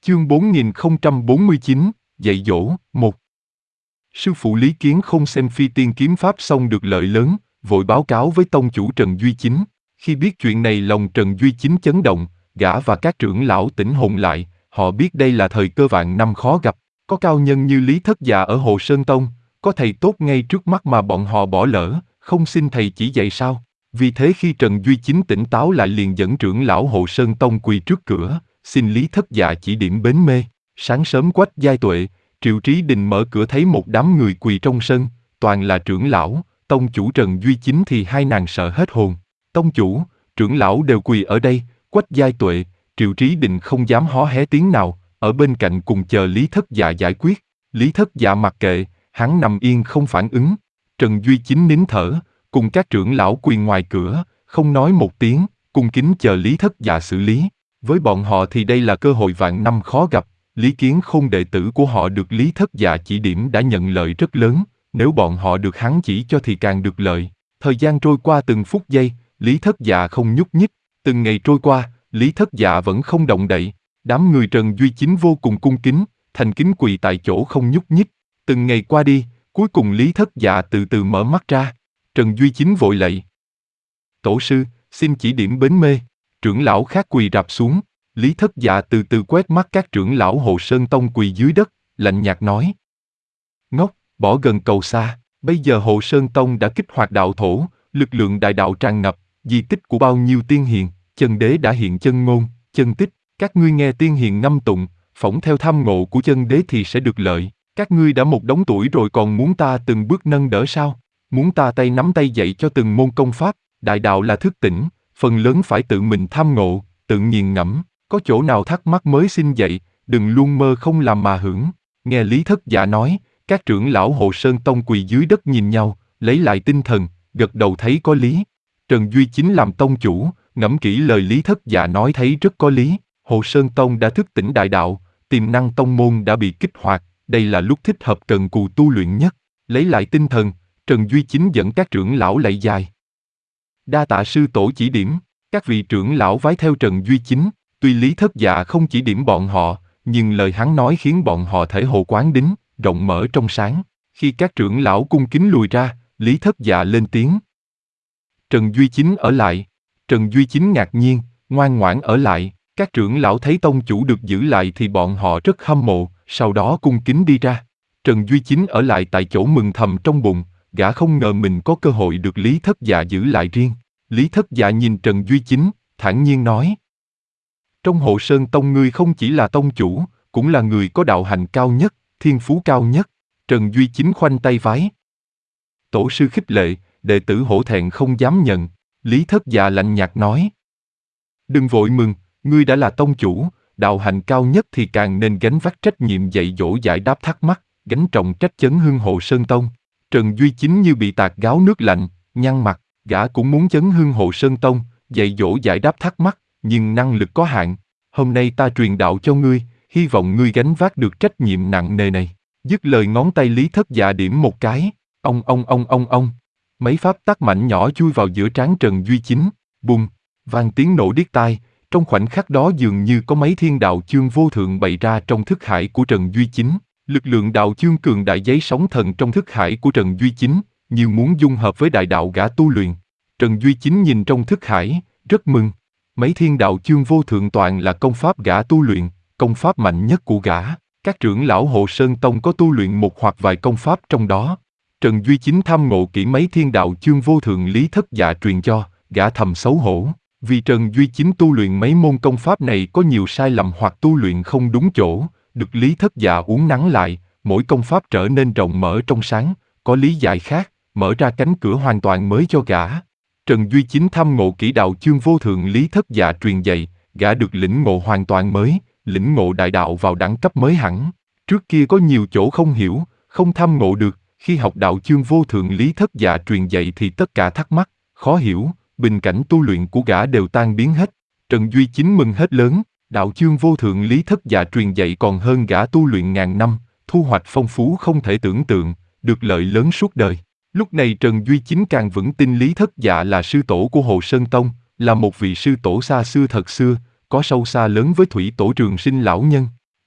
Chương 4049, dạy dỗ, 1. Sư phụ Lý Kiến không xem phi tiên kiếm pháp xong được lợi lớn, vội báo cáo với tông chủ Trần Duy Chính. Khi biết chuyện này lòng Trần Duy Chính chấn động, gã và các trưởng lão tỉnh hồn lại, họ biết đây là thời cơ vạn năm khó gặp. Có cao nhân như Lý Thất Dạ ở Hồ Sơn Tông, có thầy tốt ngay trước mắt mà bọn họ bỏ lỡ, không xin thầy chỉ dạy sao? Vì thế khi Trần Duy Chính tỉnh táo lại liền dẫn trưởng lão Hồ Sơn Tông quỳ trước cửa, xin Lý Thất Dạ chỉ điểm bến mê. Sáng sớm Quách Giai Tuệ, Triệu Trí Đình mở cửa thấy một đám người quỳ trong sân, toàn là trưởng lão, tông chủ Trần Duy Chính thì hai nàng sợ hết hồn. Tông chủ, trưởng lão đều quỳ ở đây, Quách Giai Tuệ, Triệu Trí Đình không dám hó hé tiếng nào, ở bên cạnh cùng chờ Lý Thất Dạ giải quyết. Lý Thất Dạ mặc kệ, hắn nằm yên không phản ứng. Trần Duy Chính nín thở, cùng các trưởng lão quỳ ngoài cửa, không nói một tiếng, cung kính chờ Lý Thất Dạ xử lý. Với bọn họ thì đây là cơ hội vạn năm khó gặp. Lý Kiến Khôn đệ tử của họ được Lý Thất Dạ chỉ điểm đã nhận lợi rất lớn, nếu bọn họ được hắn chỉ cho thì càng được lợi. Thời gian trôi qua từng phút giây, Lý Thất Dạ không nhúc nhích, từng ngày trôi qua, Lý Thất Dạ vẫn không động đậy. Đám người Trần Duy Chính vô cùng cung kính, thành kính quỳ tại chỗ không nhúc nhích. Từng ngày qua đi, cuối cùng Lý Thất Dạ từ từ mở mắt ra. Trần Duy Chính vội lạy. Tổ sư, xin chỉ điểm bến mê. Trưởng lão khác quỳ rạp xuống. Lý Thất Dạ từ từ quét mắt các trưởng lão Hồ Sơn Tông quỳ dưới đất, lạnh nhạt nói. Ngốc, bỏ gần cầu xa, bây giờ Hồ Sơn Tông đã kích hoạt đạo thổ, lực lượng đại đạo tràn ngập, di tích của bao nhiêu tiên hiền, chân đế đã hiện chân ngôn, chân tích, các ngươi nghe tiên hiền ngâm tụng, phỏng theo tham ngộ của chân đế thì sẽ được lợi. Các ngươi đã một đống tuổi rồi còn muốn ta từng bước nâng đỡ sao? Muốn ta tay nắm tay dạy cho từng môn công pháp, đại đạo là thức tỉnh, phần lớn phải tự mình tham ngộ, tự nghiền ngẫm. Có chỗ nào thắc mắc mới xin dạy, đừng luôn mơ không làm mà hưởng. Nghe Lý Thất Dạ nói, các trưởng lão Hồ Sơn Tông quỳ dưới đất nhìn nhau, lấy lại tinh thần, gật đầu thấy có lý. Trần Duy Chính làm tông chủ, ngẫm kỹ lời Lý Thất Dạ nói thấy rất có lý. Hồ Sơn Tông đã thức tỉnh đại đạo, tiềm năng tông môn đã bị kích hoạt, đây là lúc thích hợp cần cù tu luyện nhất. Lấy lại tinh thần, Trần Duy Chính dẫn các trưởng lão lạy dài. Đa tạ sư tổ chỉ điểm, các vị trưởng lão vái theo Trần Duy Chính. Tuy Lý Thất Dạ không chỉ điểm bọn họ, nhưng lời hắn nói khiến bọn họ thể hồ quán đính, rộng mở trong sáng. Khi các trưởng lão cung kính lùi ra, Lý Thất Dạ lên tiếng. Trần Duy Chính ở lại. Trần Duy Chính ngạc nhiên, ngoan ngoãn ở lại. Các trưởng lão thấy tông chủ được giữ lại thì bọn họ rất hâm mộ, sau đó cung kính đi ra. Trần Duy Chính ở lại tại chỗ mừng thầm trong bụng, gã không ngờ mình có cơ hội được Lý Thất Dạ giữ lại riêng. Lý Thất Dạ nhìn Trần Duy Chính, thản nhiên nói. Trong Hồ Sơn Tông ngươi không chỉ là tông chủ, cũng là người có đạo hành cao nhất, thiên phú cao nhất. Trần Duy Chính khoanh tay vái. Tổ sư khích lệ, đệ tử hổ thẹn không dám nhận. Lý Thất Dạ lạnh nhạt nói. Đừng vội mừng, ngươi đã là tông chủ, đạo hành cao nhất thì càng nên gánh vác trách nhiệm dạy dỗ giải đáp thắc mắc, gánh trọng trách chấn hưng Hồ Sơn Tông. Trần Duy Chính như bị tạt gáo nước lạnh, nhăn mặt, gã cũng muốn chấn hưng Hồ Sơn Tông, dạy dỗ giải đáp thắc mắc, nhưng năng lực có hạn. Hôm nay ta truyền đạo cho ngươi, hy vọng ngươi gánh vác được trách nhiệm nặng nề này. Dứt lời ngón tay Lý Thất Dạ điểm một cái, ông. Mấy pháp tắc mảnh nhỏ chui vào giữa trán Trần Duy Chính, bùng, vang tiếng nổ điếc tai. Trong khoảnh khắc đó dường như có mấy thiên đạo chương vô thượng bày ra trong thức hải của Trần Duy Chính. Lực lượng đạo chương cường đại giấy sóng thần trong thức hải của Trần Duy Chính, như muốn dung hợp với đại đạo gã tu luyện. Trần Duy Chính nhìn trong thức hải, rất mừng. Mấy thiên đạo chương vô thượng toàn là công pháp gã tu luyện, công pháp mạnh nhất của gã. Các trưởng lão Hồ Sơn Tông có tu luyện một hoặc vài công pháp trong đó. Trần Duy Chính tham ngộ kỹ mấy thiên đạo chương vô thượng Lý Thất Dạ truyền cho, gã thầm xấu hổ. Vì Trần Duy Chính tu luyện mấy môn công pháp này có nhiều sai lầm hoặc tu luyện không đúng chỗ, được Lý Thất Dạ uốn nắn lại, mỗi công pháp trở nên rộng mở trong sáng, có lý giải khác, mở ra cánh cửa hoàn toàn mới cho gã. Trần Duy Chính tham ngộ kỹ đạo chương vô thượng Lý Thất Dạ truyền dạy, gã được lĩnh ngộ hoàn toàn mới, lĩnh ngộ đại đạo vào đẳng cấp mới hẳn. Trước kia có nhiều chỗ không hiểu, không tham ngộ được, khi học đạo chương vô thượng Lý Thất Dạ truyền dạy thì tất cả thắc mắc, khó hiểu, bình cảnh tu luyện của gã đều tan biến hết. Trần Duy Chính mừng hết lớn, đạo chương vô thượng Lý Thất Dạ truyền dạy còn hơn gã tu luyện ngàn năm, thu hoạch phong phú không thể tưởng tượng, được lợi lớn suốt đời. Lúc này Trần Duy Chính càng vững tin Lý Thất Dạ là sư tổ của Hồ Sơn Tông, là một vị sư tổ xa xưa thật xưa, có sâu xa lớn với thủy tổ Trường Sinh lão nhân.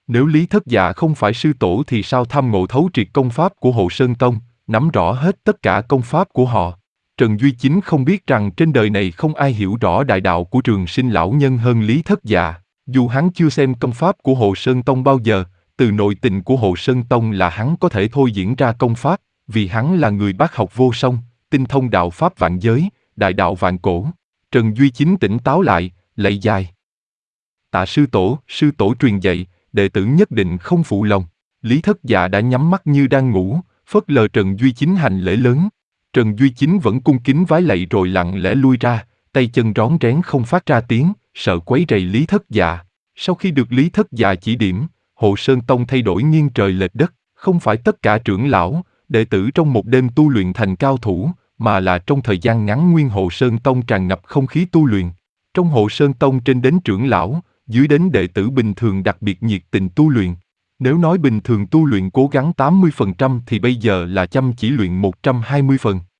Nếu Lý Thất Dạ không phải sư tổ thì sao tham ngộ thấu triệt công pháp của Hộ Sơn Tông, nắm rõ hết tất cả công pháp của họ? Trần Duy Chính không biết rằng trên đời này không ai hiểu rõ đại đạo của Trường Sinh lão nhân hơn Lý Thất Dạ. Dù hắn chưa xem công pháp của Hộ Sơn Tông bao giờ, từ nội tình của Hộ Sơn Tông là hắn có thể thôi diễn ra công pháp, vì hắn là người bác học vô song, tinh thông đạo pháp vạn giới, đại đạo vạn cổ. Trần Duy Chính tỉnh táo lại, lạy dài. Tạ sư tổ truyền dạy, đệ tử nhất định không phụ lòng. Lý Thất Dạ đã nhắm mắt như đang ngủ, phớt lờ Trần Duy Chính hành lễ lớn. Trần Duy Chính vẫn cung kính vái lạy rồi lặng lẽ lui ra, tay chân rón rén không phát ra tiếng, sợ quấy rầy Lý Thất Dạ. Sau khi được Lý Thất Dạ chỉ điểm, Hộ Sơn Tông thay đổi nghiêng trời lệch đất, không phải tất cả trưởng lão, đệ tử trong một đêm tu luyện thành cao thủ, mà là trong thời gian ngắn nguyên Hộ Sơn Tông tràn ngập không khí tu luyện. Trong Hộ Sơn Tông trên đến trưởng lão, dưới đến đệ tử bình thường đặc biệt nhiệt tình tu luyện. Nếu nói bình thường tu luyện cố gắng 80% thì bây giờ là chăm chỉ luyện 120%.